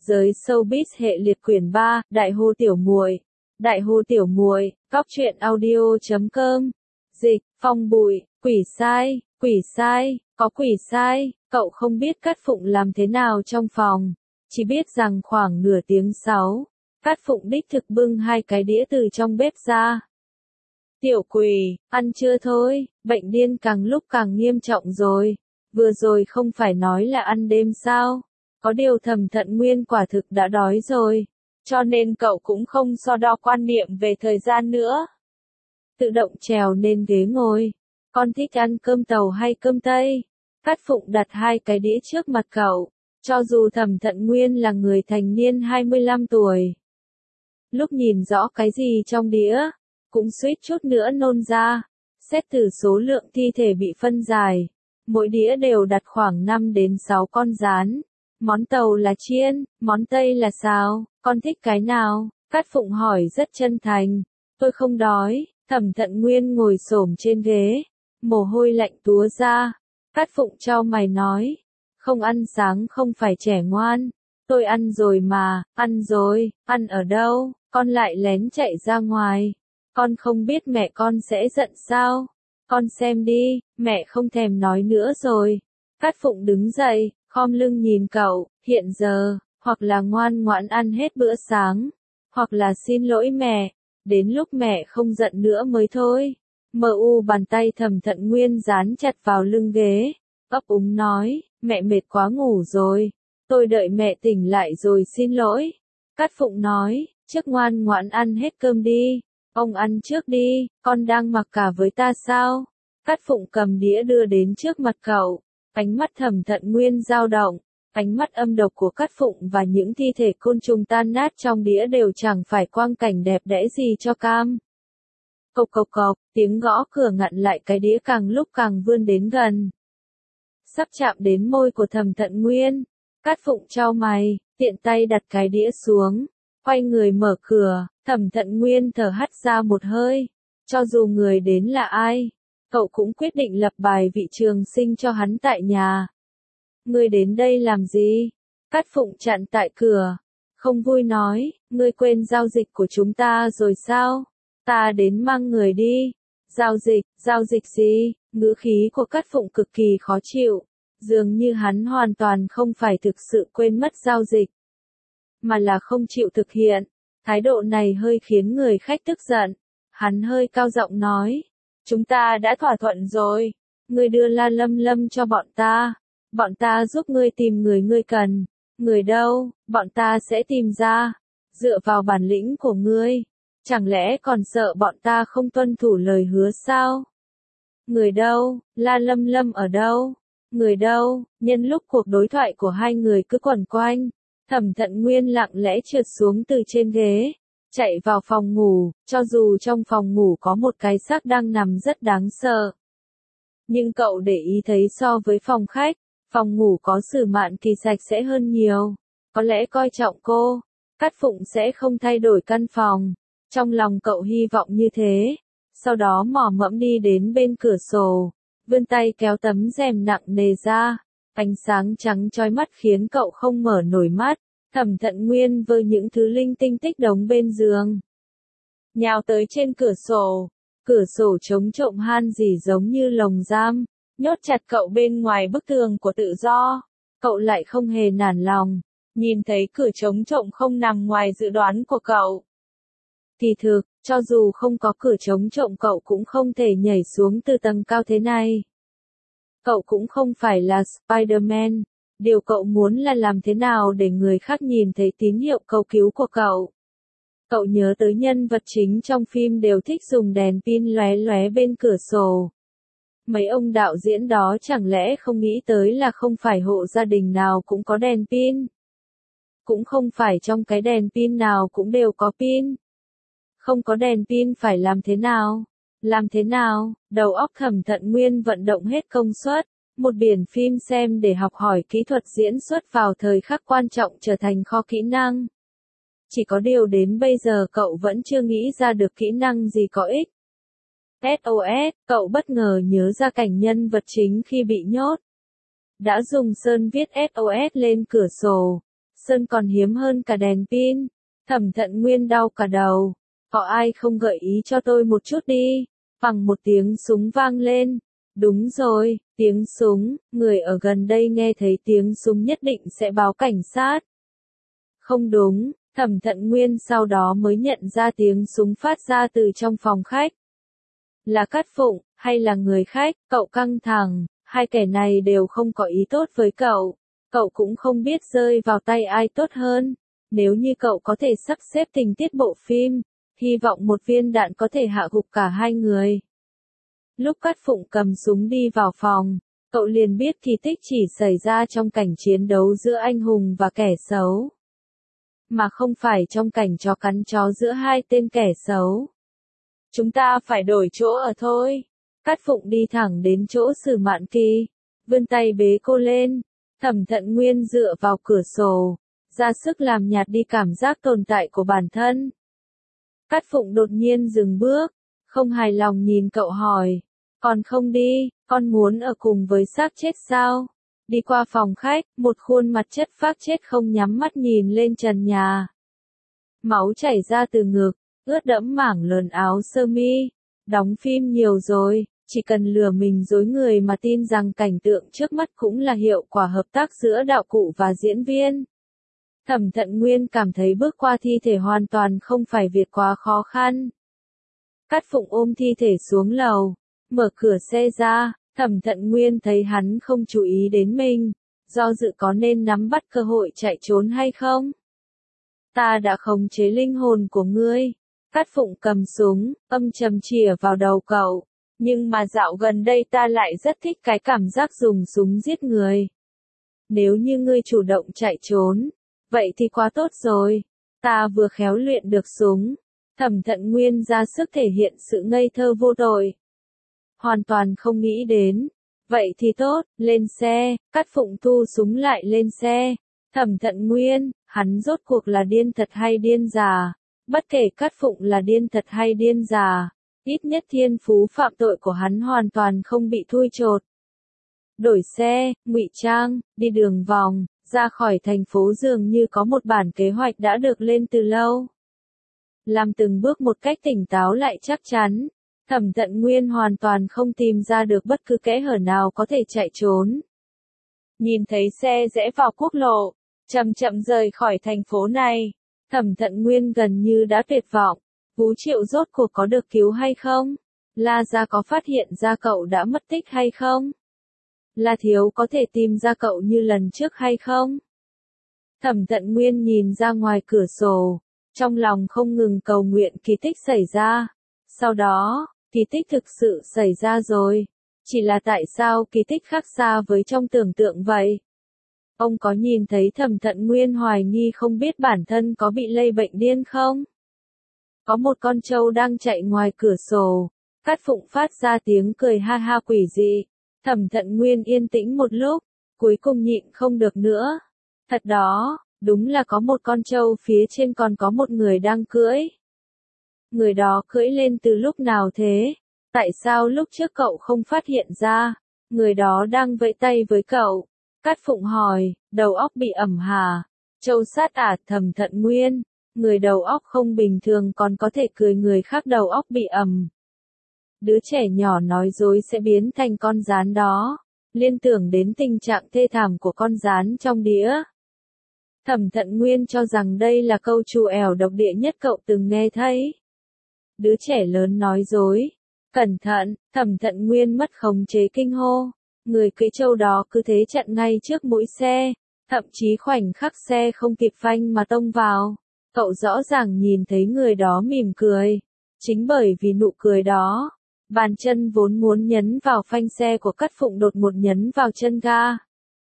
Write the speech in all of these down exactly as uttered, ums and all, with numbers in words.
Giới showbiz hệ liệt quyển ba, Đại Hồ Tiểu Muội. Đại Hồ Tiểu Muội, góc truyện audio chấm com. Dịch, Phong Bụi, quỷ sai, quỷ sai, có quỷ sai, cậu không biết Cát Phụng làm thế nào trong phòng. Chỉ biết rằng khoảng nửa tiếng sau, Cát Phụng đích thực bưng hai cái đĩa từ trong bếp ra. Tiểu quỷ, ăn chưa thôi, bệnh điên càng lúc càng nghiêm trọng rồi. Vừa rồi không phải nói là ăn đêm sao? Có điều Thẩm Thận Nguyên quả thực đã đói rồi, cho nên cậu cũng không so đo quan niệm về thời gian nữa. Tự động trèo lên ghế ngồi. Con thích ăn cơm tàu hay cơm tây? Cát Phụng đặt hai cái đĩa trước mặt cậu, cho dù Thẩm Thận Nguyên là người thành niên hai mươi lăm tuổi. Lúc nhìn rõ cái gì trong đĩa, cũng suýt chút nữa nôn ra. Xét từ số lượng thi thể bị phân giải, mỗi đĩa đều đặt khoảng năm đến sáu con gián. Món tàu là chiên, món tây là xào, con thích cái nào? Cát Phụng hỏi rất chân thành. Tôi không đói. Thẩm Thận Nguyên ngồi xổm trên ghế, mồ hôi lạnh túa ra. Cát Phụng chau mày nói, không ăn sáng không phải trẻ ngoan. Tôi ăn rồi mà, ăn rồi, ăn ở đâu? Con lại lén chạy ra ngoài. Con không biết mẹ con sẽ giận sao? Con xem đi, mẹ không thèm nói nữa rồi. Cát Phụng đứng dậy, khom lưng nhìn cậu, hiện giờ, hoặc là ngoan ngoãn ăn hết bữa sáng, hoặc là xin lỗi mẹ, đến lúc mẹ không giận nữa mới thôi. Mờ u bàn tay Thẩm Thận Nguyên dán chặt vào lưng ghế, ấp úng nói, mẹ mệt quá ngủ rồi, tôi đợi mẹ tỉnh lại rồi xin lỗi. Cát Phụng nói, trước ngoan ngoãn ăn hết cơm đi, ông ăn trước đi, con đang mặc cả với ta sao? Cát Phụng cầm đĩa đưa đến trước mặt cậu. Ánh mắt Thẩm Thận Nguyên dao động, ánh mắt âm độc của Cát Phụng và những thi thể côn trùng tan nát trong đĩa đều chẳng phải quang cảnh đẹp đẽ gì cho cam. Cộc cộc cộc, tiếng gõ cửa ngặn lại cái đĩa càng lúc càng vươn đến gần. Sắp chạm đến môi của Thẩm Thận Nguyên, Cát Phụng chau mày, tiện tay đặt cái đĩa xuống, quay người mở cửa. Thẩm Thận Nguyên thở hắt ra một hơi, cho dù người đến là ai, cậu cũng quyết định lập bài vị trường sinh cho hắn tại nhà. Ngươi đến đây làm gì? Cát Phụng chặn tại cửa, không vui nói, ngươi quên giao dịch của chúng ta rồi sao? Ta đến mang người đi. Giao dịch, giao dịch gì? Ngữ khí của Cát Phụng cực kỳ khó chịu, dường như hắn hoàn toàn không phải thực sự quên mất giao dịch, mà là không chịu thực hiện. Thái độ này hơi khiến người khách tức giận. Hắn hơi cao giọng nói, chúng ta đã thỏa thuận rồi, ngươi đưa La Lâm Lâm cho bọn ta, bọn ta giúp ngươi tìm người ngươi cần. Người đâu, bọn ta sẽ tìm ra, dựa vào bản lĩnh của ngươi, chẳng lẽ còn sợ bọn ta không tuân thủ lời hứa sao? Người đâu, La Lâm Lâm ở đâu? Người đâu? Nhân lúc cuộc đối thoại của hai người cứ quẩn quanh, Thẩm Thận Nguyên lặng lẽ trượt xuống từ trên ghế, chạy vào phòng ngủ, cho dù trong phòng ngủ có một cái xác đang nằm rất đáng sợ. Nhưng cậu để ý thấy so với phòng khách, phòng ngủ có Sử Mạn Kỳ sạch sẽ hơn nhiều. Có lẽ coi trọng cô, Cát Phụng sẽ không thay đổi căn phòng. Trong lòng cậu hy vọng như thế. Sau đó mò mẫm đi đến bên cửa sổ, vươn tay kéo tấm rèm nặng nề ra. Ánh sáng trắng chói mắt khiến cậu không mở nổi mắt. Thẩm Thận Nguyên vơ những thứ linh tinh tích đống bên giường, nhào tới trên cửa sổ. Cửa sổ chống trộm han gì giống như lồng giam, nhốt chặt cậu bên ngoài bức tường của tự do. Cậu lại không hề nản lòng, nhìn thấy cửa chống trộm không nằm ngoài dự đoán của cậu. Kỳ thực, cho dù không có cửa chống trộm cậu cũng không thể nhảy xuống từ tầng cao thế này. Cậu cũng không phải là Spider-Man, điều cậu muốn là làm thế nào để người khác nhìn thấy tín hiệu cầu cứu của cậu. Cậu nhớ tới nhân vật chính trong phim đều thích dùng đèn pin lóe lóe bên cửa sổ. Mấy ông đạo diễn đó chẳng lẽ không nghĩ tới là không phải hộ gia đình nào cũng có đèn pin? Cũng không phải trong cái đèn pin nào cũng đều có pin. Không có đèn pin phải làm thế nào? Làm thế nào? Đầu óc Thẩm Thận Nguyên vận động hết công suất, một biển phim xem để học hỏi kỹ thuật diễn xuất vào thời khắc quan trọng trở thành kho kỹ năng. Chỉ có điều đến bây giờ cậu vẫn chưa nghĩ ra được kỹ năng gì có ích. ét o ét, cậu bất ngờ nhớ ra cảnh nhân vật chính khi bị nhốt. Đã dùng sơn viết ét o ét lên cửa sổ. sơn còn hiếm hơn cả đèn pin. Thẩm Thận Nguyên đau cả đầu. Có ai không gợi ý cho tôi một chút đi? Bằng một tiếng súng vang lên. Đúng rồi, tiếng súng, người ở gần đây nghe thấy tiếng súng nhất định sẽ báo cảnh sát. Không đúng, Thẩm Thận Nguyên sau đó mới nhận ra tiếng súng phát ra từ trong phòng khách. Là Cát Phụng, hay là người khách? Cậu căng thẳng, hai kẻ này đều không có ý tốt với cậu. Cậu cũng không biết rơi vào tay ai tốt hơn. Nếu như cậu có thể sắp xếp tình tiết bộ phim, hy vọng một viên đạn có thể hạ gục cả hai người. Lúc Cát Phụng cầm súng đi vào phòng, cậu liền biết kỳ tích chỉ xảy ra trong cảnh chiến đấu giữa anh hùng và kẻ xấu, mà không phải trong cảnh chó cắn chó giữa hai tên kẻ xấu. Chúng ta phải đổi chỗ ở thôi. Cát Phụng đi thẳng đến chỗ Sử Mạn Kỳ, vươn tay bế cô lên. Thẩm Thận Nguyên dựa vào cửa sổ, ra sức làm nhạt đi cảm giác tồn tại của bản thân. Cát Phụng đột nhiên dừng bước, không hài lòng nhìn cậu hỏi, còn không đi, con muốn ở cùng với xác chết sao? Đi qua phòng khách, một khuôn mặt chất phác chết không nhắm mắt nhìn lên trần nhà. Máu chảy ra từ ngực, ướt đẫm mảng lớn áo sơ mi. Đóng phim nhiều rồi, chỉ cần lừa mình dối người mà tin rằng cảnh tượng trước mắt cũng là hiệu quả hợp tác giữa đạo cụ và diễn viên. Thẩm Thận Nguyên cảm thấy bước qua thi thể hoàn toàn không phải việc quá khó khăn. Cát Phụng ôm thi thể xuống lầu, mở cửa xe ra. Thẩm Thận Nguyên thấy hắn không chú ý đến mình, do dự có nên nắm bắt cơ hội chạy trốn hay không. Ta đã khống chế linh hồn của ngươi. Cát Phụng cầm súng, âm trầm chĩa vào đầu cậu. Nhưng mà dạo gần đây ta lại rất thích cái cảm giác dùng súng giết người. Nếu như ngươi chủ động chạy trốn, vậy thì quá tốt rồi. Ta vừa khéo luyện được súng. Thẩm Thận Nguyên ra sức thể hiện sự ngây thơ vô tội. Hoàn toàn không nghĩ đến. Vậy thì tốt, lên xe. Cát Phụng thu súng lại lên xe. Thẩm Thận Nguyên, hắn rốt cuộc là điên thật hay điên già? Bất kể Cát Phụng là điên thật hay điên già, ít nhất thiên phú phạm tội của hắn hoàn toàn không bị thui chột. Đổi xe, ngụy trang, đi đường vòng, ra khỏi thành phố dường như có một bản kế hoạch đã được lên từ lâu. Làm từng bước một cách tỉnh táo lại chắc chắn. Thẩm Thận Nguyên hoàn toàn không tìm ra được bất cứ kẽ hở nào có thể chạy trốn. Nhìn thấy xe rẽ vào quốc lộ, chậm chậm rời khỏi thành phố này, Thẩm Thận Nguyên gần như đã tuyệt vọng. Vũ Triệu rốt cuộc có được cứu hay không? La Gia có phát hiện ra cậu đã mất tích hay không? La Thiếu có thể tìm ra cậu như lần trước hay không? Thẩm Thận Nguyên nhìn ra ngoài cửa sổ, trong lòng không ngừng cầu nguyện kỳ tích xảy ra. Sau đó, kỳ tích thực sự xảy ra rồi. Chỉ là tại sao kỳ tích khác xa với trong tưởng tượng vậy? Ông có nhìn thấy Thẩm Thận Nguyên hoài nghi không biết bản thân có bị lây bệnh điên không? Có một con trâu đang chạy ngoài cửa sổ. Cát Phụng phát ra tiếng cười ha ha quỷ dị. Thẩm Thận Nguyên yên tĩnh một lúc, cuối cùng nhịn không được nữa. Thật đó, đúng là có một con trâu phía trên còn có một người đang cưỡi. Người đó cưỡi lên từ lúc nào thế? Tại sao lúc trước cậu không phát hiện ra? Người đó đang vẫy tay với cậu. Cát Phụng hỏi, đầu óc bị ẩm hả? Trâu sát à? Thẩm Thận Nguyên, người đầu óc không bình thường còn có thể cười người khác đầu óc bị ẩm. Đứa trẻ nhỏ nói dối sẽ biến thành con gián đó. Liên tưởng đến tình trạng thê thảm của con gián trong đĩa. Thẩm Thận Nguyên cho rằng đây là câu trù ẻo độc địa nhất cậu từng nghe thấy. Đứa trẻ lớn nói dối. Cẩn thận, Thẩm Thận Nguyên mất khống chế kinh hô. Người cưỡi trâu đó cứ thế chặn ngay trước mũi xe. Thậm chí khoảnh khắc xe không kịp phanh mà tông vào. Cậu rõ ràng nhìn thấy người đó mỉm cười. Chính bởi vì nụ cười đó, bàn chân vốn muốn nhấn vào phanh xe của Cát Phụng đột ngột nhấn vào chân ga.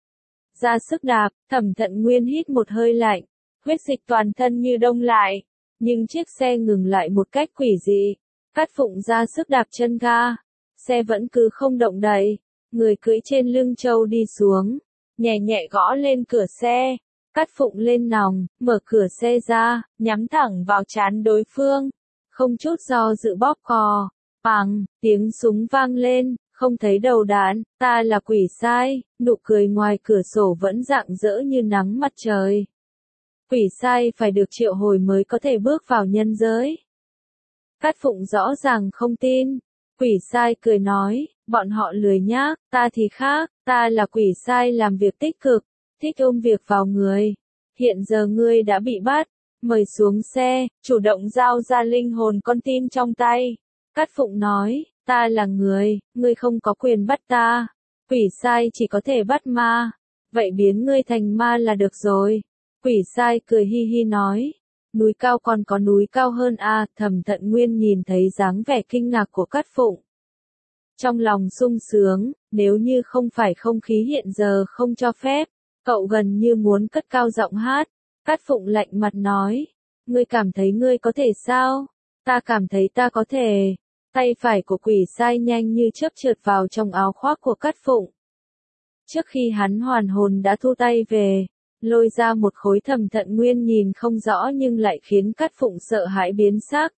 Ra sức đạp, Thẩm Thận Nguyên hít một hơi lạnh, huyết dịch toàn thân như đông lại. Nhưng chiếc xe ngừng lại một cách quỷ dị. Cát Phụng ra sức đạp chân ga. Xe vẫn cứ không động đậy. Người cưỡi trên lưng trâu đi xuống, nhẹ nhẹ gõ lên cửa xe. Cát Phụng lên nòng, mở cửa xe ra, nhắm thẳng vào trán đối phương. Không chút do dự bóp cò. Bằng, tiếng súng vang lên, không thấy đầu đạn, ta là quỷ sai. Nụ cười ngoài cửa sổ vẫn rạng rỡ như nắng mặt trời. Quỷ sai phải được triệu hồi mới có thể bước vào nhân giới. Cát Phụng rõ ràng không tin. Quỷ sai cười nói, bọn họ lười nhác, ta thì khác, ta là quỷ sai làm việc tích cực, thích ôm việc vào người. Hiện giờ ngươi đã bị bắt, mời xuống xe, chủ động giao ra linh hồn con tin trong tay. Cát Phụng nói, ta là người, ngươi không có quyền bắt ta. Quỷ sai chỉ có thể bắt ma. Vậy biến ngươi thành ma là được rồi. Quỷ sai cười hi hi nói. Núi cao còn có núi cao hơn a. Thẩm Thận Nguyên nhìn thấy dáng vẻ kinh ngạc của Cát Phụng. Trong lòng sung sướng, nếu như không phải không khí hiện giờ không cho phép, cậu gần như muốn cất cao giọng hát. Cát Phụng lạnh mặt nói. Ngươi cảm thấy ngươi có thể sao? Ta cảm thấy ta có thể. Tay phải của quỷ sai nhanh như chớp trượt vào trong áo khoác của Cát Phụng. Trước khi hắn hoàn hồn đã thu tay về, lôi ra một khối Thẩm Thận Nguyên nhìn không rõ nhưng lại khiến Cát Phụng sợ hãi biến sắc.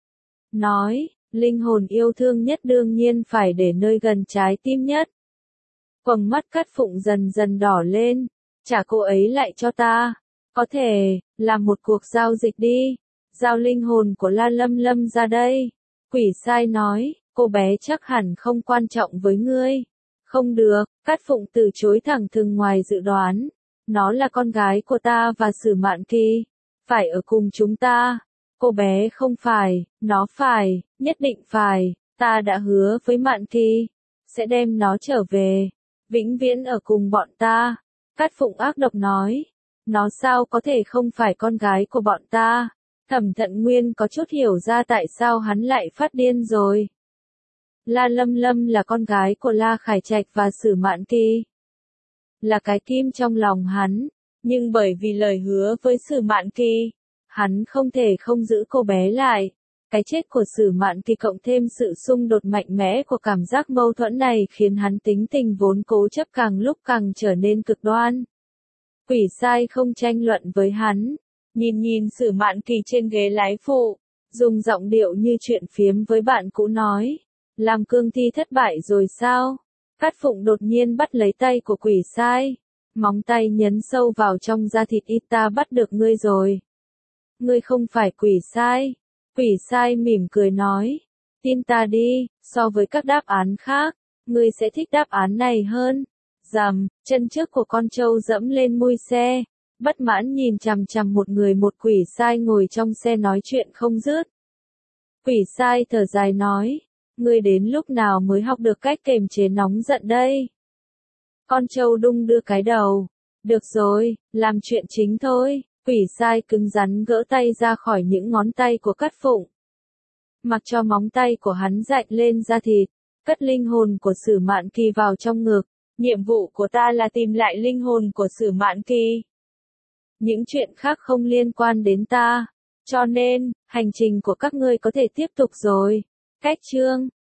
Nói, linh hồn yêu thương nhất đương nhiên phải để nơi gần trái tim nhất. Quầng mắt Cát Phụng dần dần đỏ lên, trả cô ấy lại cho ta. Có thể, làm một cuộc giao dịch đi, giao linh hồn của La Lâm Lâm ra đây. Quỷ sai nói, cô bé chắc hẳn không quan trọng với ngươi. Không được, Cát Phụng từ chối thẳng thừng ngoài dự đoán. Nó là con gái của ta và Sử Mạn Kỳ. Phải ở cùng chúng ta. Cô bé không phải, nó phải, nhất định phải. Ta đã hứa với Mạn Kỳ. Sẽ đem nó trở về. Vĩnh viễn ở cùng bọn ta. Cát Phụng ác độc nói. Nó sao có thể không phải con gái của bọn ta. Thẩm Thận Nguyên có chút hiểu ra tại sao hắn lại phát điên rồi. La Lâm Lâm là con gái của La Khải Trạch và Sử Mạn Kỳ. Là cái kim trong lòng hắn, nhưng bởi vì lời hứa với Sử Mạn Kỳ, hắn không thể không giữ cô bé lại. Cái chết của Sử Mạn Kỳ cộng thêm sự xung đột mạnh mẽ của cảm giác mâu thuẫn này khiến hắn tính tình vốn cố chấp càng lúc càng trở nên cực đoan. Quỷ sai không tranh luận với hắn, nhìn nhìn Sử Mạn Kỳ trên ghế lái phụ, dùng giọng điệu như chuyện phiếm với bạn cũ nói. Làm cương thi thất bại rồi sao? Cát Phụng đột nhiên bắt lấy tay của quỷ sai. Móng tay nhấn sâu vào trong da thịt ít ta bắt được ngươi rồi. Ngươi không phải quỷ sai. Quỷ sai mỉm cười nói. Tin ta đi, so với các đáp án khác, ngươi sẽ thích đáp án này hơn. Rầm, chân trước của con trâu dẫm lên mui xe. Bất mãn nhìn chằm chằm một người một quỷ sai ngồi trong xe nói chuyện không dứt. Quỷ sai thở dài nói. Ngươi đến lúc nào mới học được cách kềm chế nóng giận đây? Con trâu đung đưa cái đầu. Được rồi, làm chuyện chính thôi. Quỷ sai cứng rắn gỡ tay ra khỏi những ngón tay của Cát Phụng. Mặc cho móng tay của hắn rạch lên da thịt, cất linh hồn của Sử Mạn Kỳ vào trong ngực. Nhiệm vụ của ta là tìm lại linh hồn của Sử Mạn Kỳ. Những chuyện khác không liên quan đến ta. Cho nên, hành trình của các ngươi có thể tiếp tục rồi. Cách chương